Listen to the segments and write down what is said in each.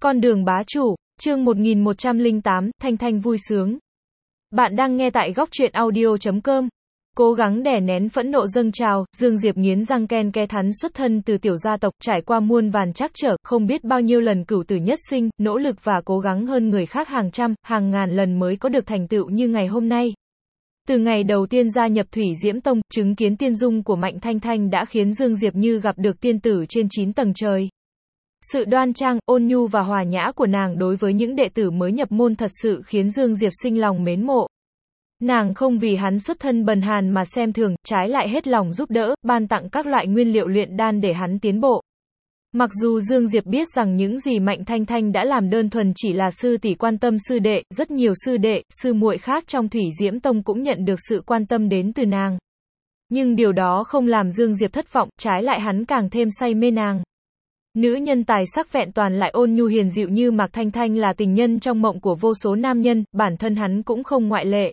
Con đường bá chủ, chương 1108, Thanh Thanh vui sướng. Bạn đang nghe tại góc truyện audio.com. Cố gắng đè nén phẫn nộ dâng trào, Dương Diệp nghiến răng ken ke thắn xuất thân từ tiểu gia tộc, trải qua muôn vàn trắc trở, không biết bao nhiêu lần cửu tử nhất sinh, nỗ lực và cố gắng hơn người khác hàng trăm, hàng ngàn lần mới có được thành tựu như ngày hôm nay. Từ ngày đầu tiên gia nhập Thủy Diễm Tông, chứng kiến tiên dung của Mạnh Thanh Thanh đã khiến Dương Diệp như gặp được tiên tử trên 9 tầng trời. Sự đoan trang, ôn nhu và hòa nhã của nàng đối với những đệ tử mới nhập môn thật sự khiến Dương Diệp sinh lòng mến mộ. Nàng không vì hắn xuất thân bần hàn mà xem thường, trái lại hết lòng giúp đỡ, ban tặng các loại nguyên liệu luyện đan để hắn tiến bộ. Mặc dù Dương Diệp biết rằng những gì Mạnh Thanh Thanh đã làm đơn thuần chỉ là sư tỷ quan tâm sư đệ, rất nhiều sư đệ, sư muội khác trong Thủy Diễm Tông cũng nhận được sự quan tâm đến từ nàng. Nhưng điều đó không làm Dương Diệp thất vọng, trái lại hắn càng thêm say mê nàng. Nữ nhân tài sắc vẹn toàn lại ôn nhu hiền dịu như Mạc Thanh Thanh là tình nhân trong mộng của vô số nam nhân, bản thân hắn cũng không ngoại lệ.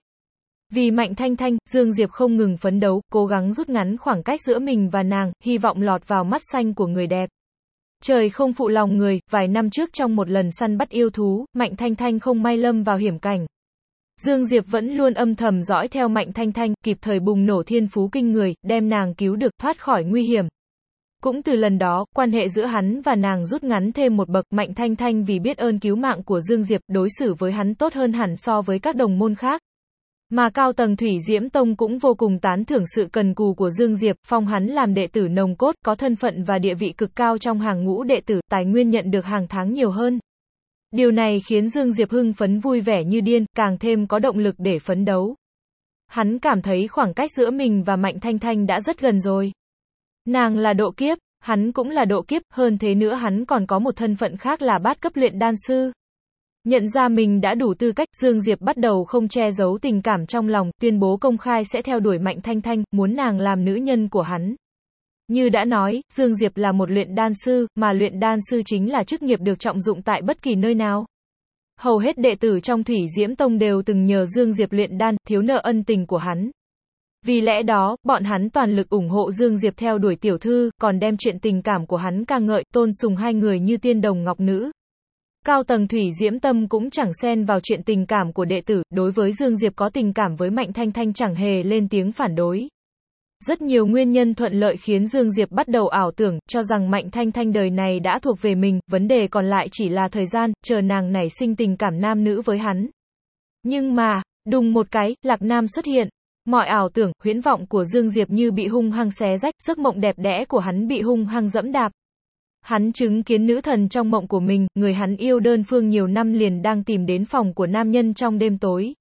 Vì Mạnh Thanh Thanh, Dương Diệp không ngừng phấn đấu, cố gắng rút ngắn khoảng cách giữa mình và nàng, hy vọng lọt vào mắt xanh của người đẹp. Trời không phụ lòng người, vài năm trước trong một lần săn bắt yêu thú, Mạnh Thanh Thanh không may lâm vào hiểm cảnh. Dương Diệp vẫn luôn âm thầm dõi theo Mạnh Thanh Thanh, kịp thời bùng nổ thiên phú kinh người, đem nàng cứu được, thoát khỏi nguy hiểm. Cũng từ lần đó, quan hệ giữa hắn và nàng rút ngắn thêm một bậc. Mạnh Thanh Thanh vì biết ơn cứu mạng của Dương Diệp, đối xử với hắn tốt hơn hẳn so với các đồng môn khác. Mà cao tầng Thủy Diễm Tông cũng vô cùng tán thưởng sự cần cù của Dương Diệp, phong hắn làm đệ tử nòng cốt, có thân phận và địa vị cực cao trong hàng ngũ đệ tử, tài nguyên nhận được hàng tháng nhiều hơn. Điều này khiến Dương Diệp hưng phấn vui vẻ như điên, càng thêm có động lực để phấn đấu. Hắn cảm thấy khoảng cách giữa mình và Mạnh Thanh Thanh đã rất gần rồi. Nàng là độ kiếp, hắn cũng là độ kiếp, hơn thế nữa hắn còn có một thân phận khác là bát cấp luyện đan sư. Nhận ra mình đã đủ tư cách, Dương Diệp bắt đầu không che giấu tình cảm trong lòng, tuyên bố công khai sẽ theo đuổi Mạnh Thanh Thanh, muốn nàng làm nữ nhân của hắn. Như đã nói, Dương Diệp là một luyện đan sư, mà luyện đan sư chính là chức nghiệp được trọng dụng tại bất kỳ nơi nào. Hầu hết đệ tử trong Thủy Diễm Tông đều từng nhờ Dương Diệp luyện đan, thiếu nợ ân tình của hắn. Vì lẽ đó, bọn hắn toàn lực ủng hộ Dương Diệp theo đuổi tiểu thư, còn đem chuyện tình cảm của hắn ca ngợi, tôn sùng hai người như tiên đồng ngọc nữ. Cao tầng Thủy Diễm Tông cũng chẳng xen vào chuyện tình cảm của đệ tử, đối với Dương Diệp có tình cảm với Mạnh Thanh Thanh chẳng hề lên tiếng phản đối. Rất nhiều nguyên nhân thuận lợi khiến Dương Diệp bắt đầu ảo tưởng, cho rằng Mạnh Thanh Thanh đời này đã thuộc về mình, vấn đề còn lại chỉ là thời gian, chờ nàng nảy sinh tình cảm nam nữ với hắn. Nhưng mà, đùng một cái, Lạc Nam xuất hiện. Mọi ảo tưởng, huyễn vọng của Dương Diệp như bị hung hăng xé rách, giấc mộng đẹp đẽ của hắn bị hung hăng dẫm đạp. Hắn chứng kiến nữ thần trong mộng của mình, người hắn yêu đơn phương nhiều năm liền đang tìm đến phòng của nam nhân trong đêm tối.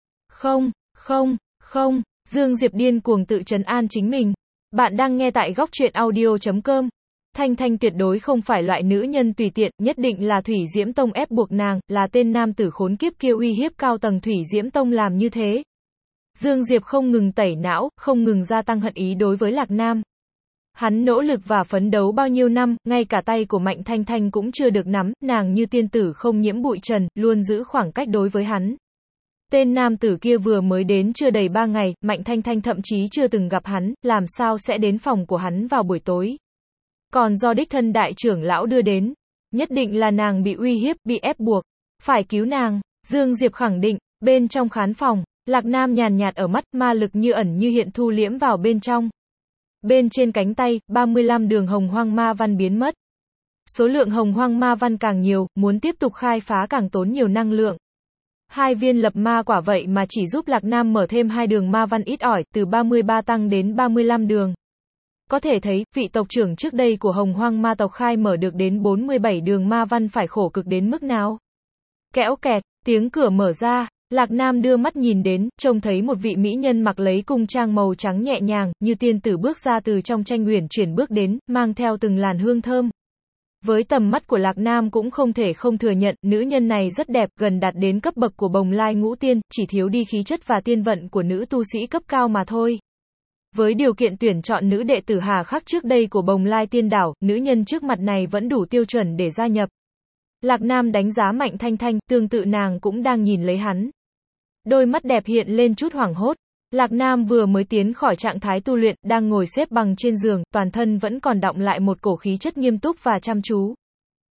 Không, Dương Diệp điên cuồng tự trấn an chính mình. Bạn đang nghe tại góc truyện audio.com. Thanh Thanh tuyệt đối không phải loại nữ nhân tùy tiện, nhất định là Thủy Diễm Tông ép buộc nàng, là tên nam tử khốn kiếp kia uy hiếp cao tầng Thủy Diễm Tông làm như thế. Dương Diệp không ngừng tẩy não, không ngừng gia tăng hận ý đối với Lạc Nam. Hắn nỗ lực và phấn đấu bao nhiêu năm, ngay cả tay của Mạnh Thanh Thanh cũng chưa được nắm, nàng như tiên tử không nhiễm bụi trần, luôn giữ khoảng cách đối với hắn. Tên nam tử kia vừa mới đến chưa đầy 3 ngày, Mạnh Thanh Thanh thậm chí chưa từng gặp hắn, làm sao sẽ đến phòng của hắn vào buổi tối. Còn do đích thân đại trưởng lão đưa đến, nhất định là nàng bị uy hiếp, bị ép buộc, phải cứu nàng. Dương Diệp khẳng định. Bên trong khán phòng, Lạc Nam nhàn nhạt ở mắt, ma lực như ẩn như hiện thu liễm vào bên trong. Bên trên cánh tay, 35 đường hồng hoang ma văn biến mất. Số lượng hồng hoang ma văn càng nhiều, muốn tiếp tục khai phá càng tốn nhiều năng lượng. 2 viên lập ma quả vậy mà chỉ giúp Lạc Nam mở thêm 2 đường ma văn ít ỏi, từ 33 tăng đến 35 đường. Có thể thấy, vị tộc trưởng trước đây của hồng hoang ma tộc khai mở được đến 47 đường ma văn phải khổ cực đến mức nào. Kẽo kẹt, tiếng cửa mở ra. Lạc Nam đưa mắt nhìn đến, trông thấy một vị mỹ nhân mặc lấy cung trang màu trắng nhẹ nhàng, như tiên tử bước ra từ trong tranh uyển chuyển bước đến, mang theo từng làn hương thơm. Với tầm mắt của Lạc Nam cũng không thể không thừa nhận, nữ nhân này rất đẹp, gần đạt đến cấp bậc của bồng lai ngũ tiên, chỉ thiếu đi khí chất và tiên vận của nữ tu sĩ cấp cao mà thôi. Với điều kiện tuyển chọn nữ đệ tử hà khắc trước đây của bồng lai tiên đảo, nữ nhân trước mặt này vẫn đủ tiêu chuẩn để gia nhập. Lạc Nam đánh giá Mạnh Thanh Thanh, tương tự nàng cũng đang nhìn lấy hắn. Đôi mắt đẹp hiện lên chút hoảng hốt. Lạc Nam vừa mới tiến khỏi trạng thái tu luyện, đang ngồi xếp bằng trên giường, toàn thân vẫn còn đọng lại một cổ khí chất nghiêm túc và chăm chú.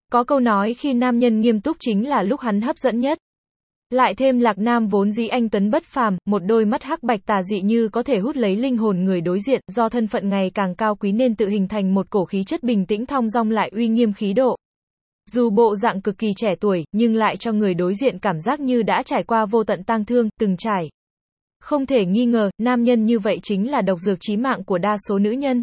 Có câu nói khi nam nhân nghiêm túc chính là lúc hắn hấp dẫn nhất. Lại thêm Lạc Nam vốn dĩ anh tuấn bất phàm, một đôi mắt hắc bạch tà dị như có thể hút lấy linh hồn người đối diện, do thân phận ngày càng cao quý nên tự hình thành một cổ khí chất bình tĩnh thong dong lại uy nghiêm khí độ. Dù bộ dạng cực kỳ trẻ tuổi, nhưng lại cho người đối diện cảm giác như đã trải qua vô tận tang thương, từng trải. Không thể nghi ngờ, nam nhân như vậy chính là độc dược chí mạng của đa số nữ nhân.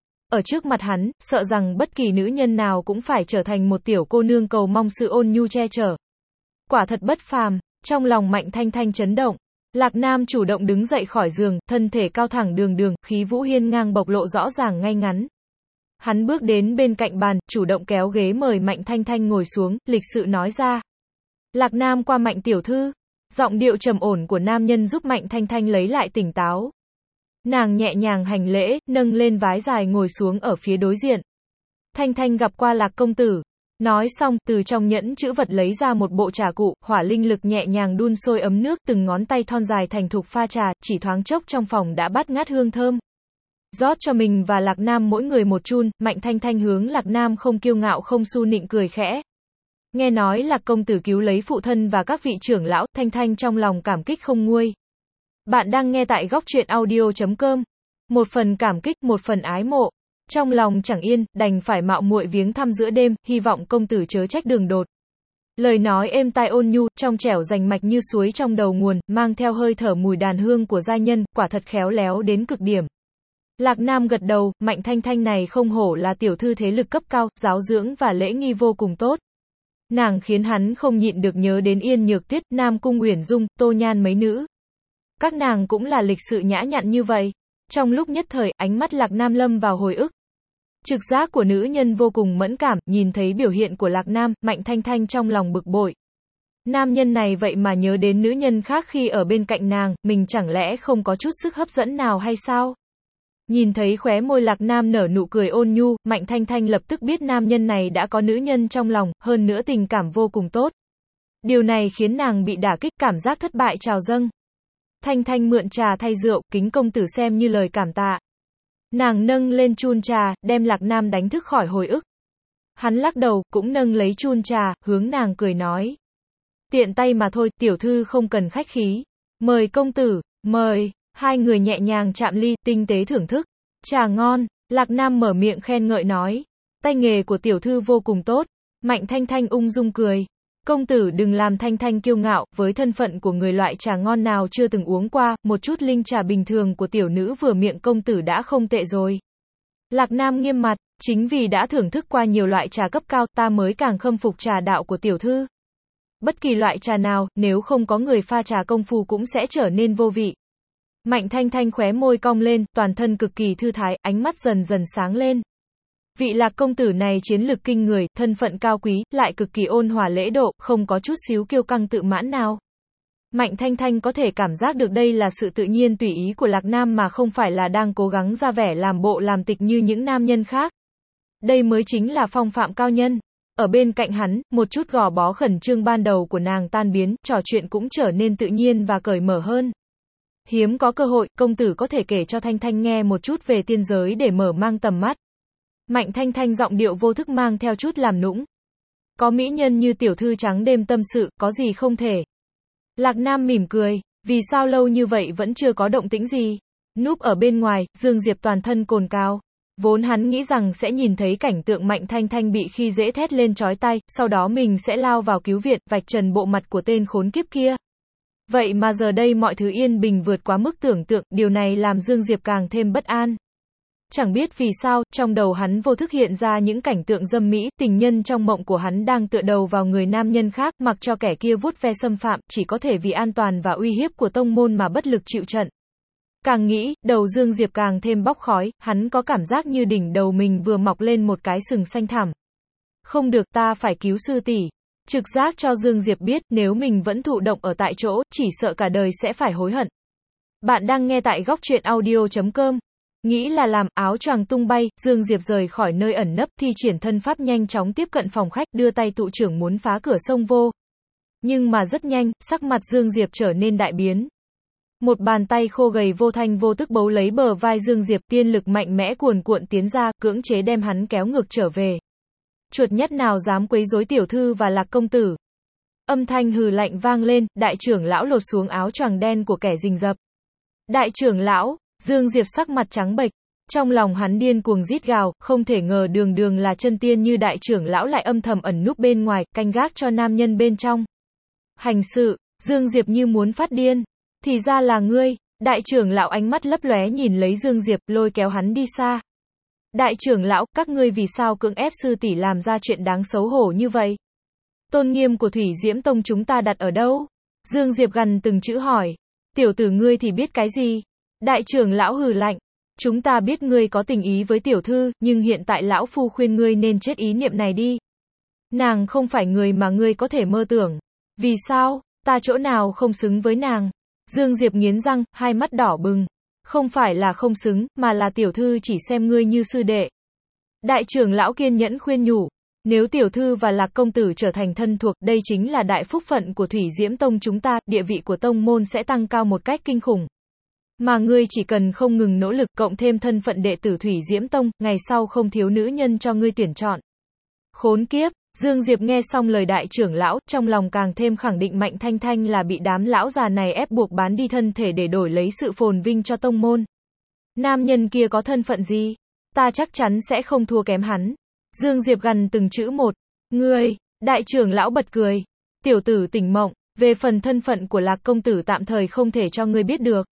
Ở trước mặt hắn, sợ rằng bất kỳ nữ nhân nào cũng phải trở thành một tiểu cô nương cầu mong sự ôn nhu che chở. Quả thật bất phàm. Trong lòng Mạnh Thanh Thanh chấn động, Lạc Nam chủ động đứng dậy khỏi giường, thân thể cao thẳng đường đường, khí vũ hiên ngang bộc lộ rõ ràng ngay ngắn. Hắn bước đến bên cạnh bàn, chủ động kéo ghế mời Mạnh Thanh Thanh ngồi xuống, lịch sự nói ra. Lạc Nam qua Mạnh tiểu thư. Giọng điệu trầm ổn của nam nhân giúp Mạnh Thanh Thanh lấy lại tỉnh táo. Nàng nhẹ nhàng hành lễ, nâng lên vái dài ngồi xuống ở phía đối diện. Thanh Thanh gặp qua Lạc công tử. Nói xong, từ trong nhẫn chữ vật lấy ra một bộ trà cụ, hỏa linh lực nhẹ nhàng đun sôi ấm nước, từng ngón tay thon dài thành thục pha trà, chỉ thoáng chốc trong phòng đã bát ngát hương thơm. Rót cho mình và Lạc Nam mỗi người một chun, Mạnh Thanh Thanh hướng Lạc Nam không kiêu ngạo không su nịnh cười khẽ. Nghe nói Lạc công tử cứu lấy phụ thân và các vị trưởng lão, Thanh Thanh trong lòng cảm kích không nguôi. Bạn đang nghe tại góc truyện audio.com. Một phần cảm kích, một phần ái mộ. Trong lòng chẳng yên, đành phải mạo muội viếng thăm giữa đêm, hy vọng công tử chớ trách đường đột. Lời nói êm tai ôn nhu, trong trẻo rành mạch như suối trong đầu nguồn, mang theo hơi thở mùi đàn hương của giai nhân, quả thật khéo léo đến cực điểm. Lạc Nam gật đầu, Mạnh Thanh Thanh này không hổ là tiểu thư thế lực cấp cao, giáo dưỡng và lễ nghi vô cùng tốt. Nàng khiến hắn không nhịn được nhớ đến Yên Nhược Tuyết, Nam Cung Uyển Dung, Tô Nhan mấy nữ. Các nàng cũng là lịch sự nhã nhặn như vậy. Trong lúc nhất thời, ánh mắt Lạc Nam lâm vào hồi ức. Trực giác của nữ nhân vô cùng mẫn cảm, nhìn thấy biểu hiện của Lạc Nam, Mạnh Thanh Thanh trong lòng bực bội. Nam nhân này vậy mà nhớ đến nữ nhân khác khi ở bên cạnh nàng, mình chẳng lẽ không có chút sức hấp dẫn nào hay sao? Nhìn thấy khóe môi Lạc Nam nở nụ cười ôn nhu, Mạnh Thanh Thanh lập tức biết nam nhân này đã có nữ nhân trong lòng, hơn nữa tình cảm vô cùng tốt. Điều này khiến nàng bị đả kích, cảm giác thất bại trào dâng. Thanh Thanh mượn trà thay rượu, kính công tử xem như lời cảm tạ. Nàng nâng lên chun trà, đem Lạc Nam đánh thức khỏi hồi ức. Hắn lắc đầu, cũng nâng lấy chun trà, hướng nàng cười nói. Tiện tay mà thôi, tiểu thư không cần khách khí. Mời công tử, mời. Hai người nhẹ nhàng chạm ly, tinh tế thưởng thức. Trà ngon, Lạc Nam mở miệng khen ngợi nói. Tay nghề của tiểu thư vô cùng tốt. Mạnh Thanh Thanh ung dung cười. Công tử đừng làm Thanh Thanh kiêu ngạo, với thân phận của người loại trà ngon nào chưa từng uống qua, một chút linh trà bình thường của tiểu nữ vừa miệng công tử đã không tệ rồi. Lạc Nam nghiêm mặt, chính vì đã thưởng thức qua nhiều loại trà cấp cao, ta mới càng khâm phục trà đạo của tiểu thư. Bất kỳ loại trà nào, nếu không có người pha trà công phu cũng sẽ trở nên vô vị. Mạnh Thanh Thanh khóe môi cong lên, toàn thân cực kỳ thư thái, ánh mắt dần dần sáng lên. Vị Lạc công tử này chiến lực kinh người, thân phận cao quý, lại cực kỳ ôn hòa lễ độ, không có chút xíu kiêu căng tự mãn nào. Mạnh Thanh Thanh có thể cảm giác được đây là sự tự nhiên tùy ý của Lạc Nam mà không phải là đang cố gắng ra vẻ làm bộ làm tịch như những nam nhân khác. Đây mới chính là phong phạm cao nhân. Ở bên cạnh hắn, một chút gò bó khẩn trương ban đầu của nàng tan biến, trò chuyện cũng trở nên tự nhiên và cởi mở hơn. Hiếm có cơ hội, công tử có thể kể cho Thanh Thanh nghe một chút về tiên giới để mở mang tầm mắt. Mạnh Thanh Thanh giọng điệu vô thức mang theo chút làm nũng. Có mỹ nhân như tiểu thư trắng đêm tâm sự, có gì không thể. Lạc Nam mỉm cười, vì sao lâu như vậy vẫn chưa có động tĩnh gì. Núp ở bên ngoài, Dương Diệp toàn thân cồn cào. Vốn hắn nghĩ rằng sẽ nhìn thấy cảnh tượng Mạnh Thanh Thanh bị khi dễ thét lên chói tai, sau đó mình sẽ lao vào cứu viện, vạch trần bộ mặt của tên khốn kiếp kia. Vậy mà giờ đây mọi thứ yên bình vượt quá mức tưởng tượng, điều này làm Dương Diệp càng thêm bất an. Chẳng biết vì sao, trong đầu hắn vô thức hiện ra những cảnh tượng dâm mỹ, tình nhân trong mộng của hắn đang tựa đầu vào người nam nhân khác, mặc cho kẻ kia vuốt ve xâm phạm, chỉ có thể vì an toàn và uy hiếp của tông môn mà bất lực chịu trận. Càng nghĩ, đầu Dương Diệp càng thêm bốc khói, hắn có cảm giác như đỉnh đầu mình vừa mọc lên một cái sừng xanh thẳm. Không được, ta phải cứu sư tỷ. Trực giác cho Dương Diệp biết, nếu mình vẫn thụ động ở tại chỗ, chỉ sợ cả đời sẽ phải hối hận. Bạn đang nghe tại góc truyện audio.com. Nghĩ là làm, áo choàng tung bay, Dương Diệp rời khỏi nơi ẩn nấp, thi triển thân pháp nhanh chóng tiếp cận phòng khách, đưa tay tụ trưởng muốn phá cửa xông vô. Nhưng mà rất nhanh, sắc mặt Dương Diệp trở nên đại biến. Một bàn tay khô gầy vô thanh vô tức bấu lấy bờ vai Dương Diệp, tiên lực mạnh mẽ cuồn cuộn tiến ra, cưỡng chế đem hắn kéo ngược trở về. chuột nhắt nào dám quấy rối tiểu thư và Lạc công tử. Âm thanh hừ lạnh vang lên, đại trưởng lão lột xuống áo choàng đen của kẻ rình rập. Đại trưởng lão, Dương Diệp sắc mặt trắng bệch. Trong lòng hắn điên cuồng rít gào, không thể ngờ đường đường là chân tiên như đại trưởng lão lại âm thầm ẩn núp bên ngoài, canh gác cho nam nhân bên trong. Hành sự, Dương Diệp như muốn phát điên. Thì ra là ngươi. Đại trưởng lão ánh mắt lấp lóe nhìn lấy Dương Diệp, lôi kéo hắn đi xa. Đại trưởng lão, các ngươi vì sao cưỡng ép sư tỷ làm ra chuyện đáng xấu hổ như vậy? Tôn nghiêm của Thủy Diễm Tông chúng ta đặt ở đâu? Dương Diệp gằn từng chữ hỏi. Tiểu tử ngươi thì biết cái gì? Đại trưởng lão hừ lạnh. Chúng ta biết ngươi có tình ý với tiểu thư, nhưng hiện tại lão phu khuyên ngươi nên chết ý niệm này đi. Nàng không phải người mà ngươi có thể mơ tưởng. Vì sao? Ta chỗ nào không xứng với nàng? Dương Diệp nghiến răng, hai mắt đỏ bừng. Không phải là không xứng, mà là tiểu thư chỉ xem ngươi như sư đệ. Đại trưởng lão kiên nhẫn khuyên nhủ. Nếu tiểu thư và Lạc công tử trở thành thân thuộc, đây chính là đại phúc phận của Thủy Diễm Tông chúng ta, địa vị của tông môn sẽ tăng cao một cách kinh khủng. Mà ngươi chỉ cần không ngừng nỗ lực, cộng thêm thân phận đệ tử Thủy Diễm Tông, ngày sau không thiếu nữ nhân cho ngươi tuyển chọn. Khốn kiếp, Dương Diệp nghe xong lời đại trưởng lão, trong lòng càng thêm khẳng định Mạnh Thanh Thanh là bị đám lão già này ép buộc bán đi thân thể để đổi lấy sự phồn vinh cho tông môn. Nam nhân kia có thân phận gì? Ta chắc chắn sẽ không thua kém hắn. Dương Diệp gằn từng chữ một. Ngươi, đại trưởng lão bật cười. Tiểu tử tỉnh mộng, về phần thân phận của Lạc công tử tạm thời không thể cho ngươi biết được.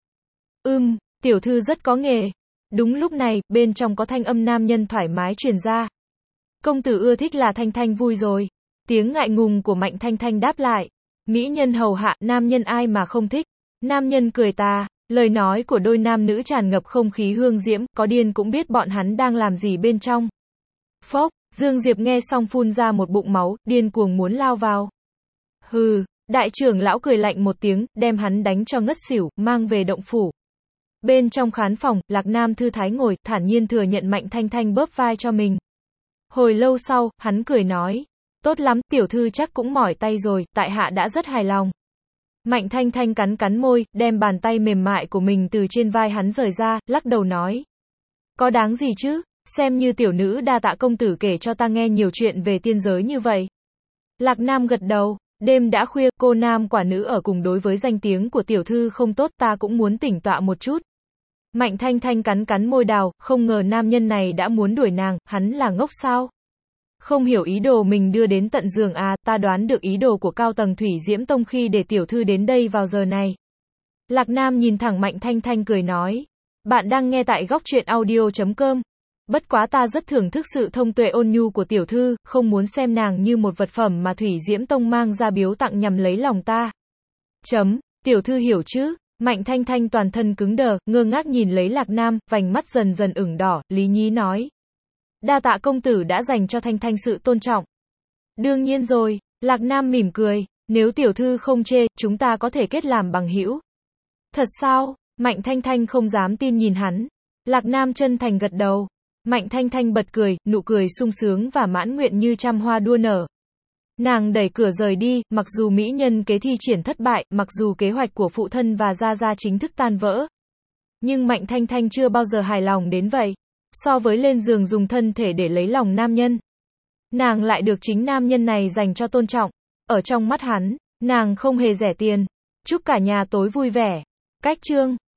Tiểu thư rất có nghề. Đúng lúc này, bên trong có thanh âm nam nhân thoải mái truyền ra. Công tử ưa thích là Thanh Thanh vui rồi. Tiếng ngại ngùng của Mạnh Thanh Thanh đáp lại. Mỹ nhân hầu hạ, nam nhân ai mà không thích. Nam nhân cười ta, lời nói của đôi nam nữ tràn ngập không khí hương diễm, có điên cũng biết bọn hắn đang làm gì bên trong. Phốc, Dương Diệp nghe xong phun ra một bụng máu, điên cuồng muốn lao vào. Hừ, đại trưởng lão cười lạnh một tiếng, đem hắn đánh cho ngất xỉu, mang về động phủ. Bên trong khán phòng, Lạc Nam thư thái ngồi, thản nhiên thừa nhận Mạnh Thanh Thanh bóp vai cho mình. Hồi lâu sau, hắn cười nói. Tốt lắm, tiểu thư chắc cũng mỏi tay rồi, tại hạ đã rất hài lòng. Mạnh Thanh Thanh cắn cắn môi, đem bàn tay mềm mại của mình từ trên vai hắn rời ra, lắc đầu nói. Có đáng gì chứ, xem như tiểu nữ đa tạ công tử kể cho ta nghe nhiều chuyện về tiên giới như vậy. Lạc Nam gật đầu, đêm đã khuya, cô nam quả nữ ở cùng đối với danh tiếng của tiểu thư không tốt, ta cũng muốn tỉnh tọa một chút. Mạnh Thanh Thanh cắn cắn môi đào, không ngờ nam nhân này đã muốn đuổi nàng, hắn là ngốc sao? Không hiểu ý đồ mình đưa đến tận giường à, ta đoán được ý đồ của cao tầng Thủy Diễm Tông khi để tiểu thư đến đây vào giờ này. Lạc Nam nhìn thẳng Mạnh Thanh Thanh cười nói. Bạn đang nghe tại góc truyện audio.com. Bất quá ta rất thưởng thức sự thông tuệ ôn nhu của tiểu thư, không muốn xem nàng như một vật phẩm mà Thủy Diễm Tông mang ra biếu tặng nhằm lấy lòng ta. Tiểu thư hiểu chứ? Mạnh Thanh Thanh toàn thân cứng đờ, ngơ ngác nhìn lấy Lạc Nam, vành mắt dần dần ửng đỏ, lý nhí nói. Đa tạ công tử đã dành cho Thanh Thanh sự tôn trọng. Đương nhiên rồi, Lạc Nam mỉm cười, nếu tiểu thư không chê, chúng ta có thể kết làm bằng hữu. Thật sao? Mạnh Thanh Thanh không dám tin nhìn hắn. Lạc Nam chân thành gật đầu. Mạnh Thanh Thanh bật cười, nụ cười sung sướng và mãn nguyện như trăm hoa đua nở. Nàng đẩy cửa rời đi, mặc dù mỹ nhân kế thi triển thất bại, mặc dù kế hoạch của phụ thân và gia gia chính thức tan vỡ. Nhưng Mạnh Thanh Thanh chưa bao giờ hài lòng đến vậy. So với lên giường dùng thân thể để lấy lòng nam nhân, nàng lại được chính nam nhân này dành cho tôn trọng. Ở trong mắt hắn, nàng không hề rẻ tiền. Chúc cả nhà tối vui vẻ. Cách chương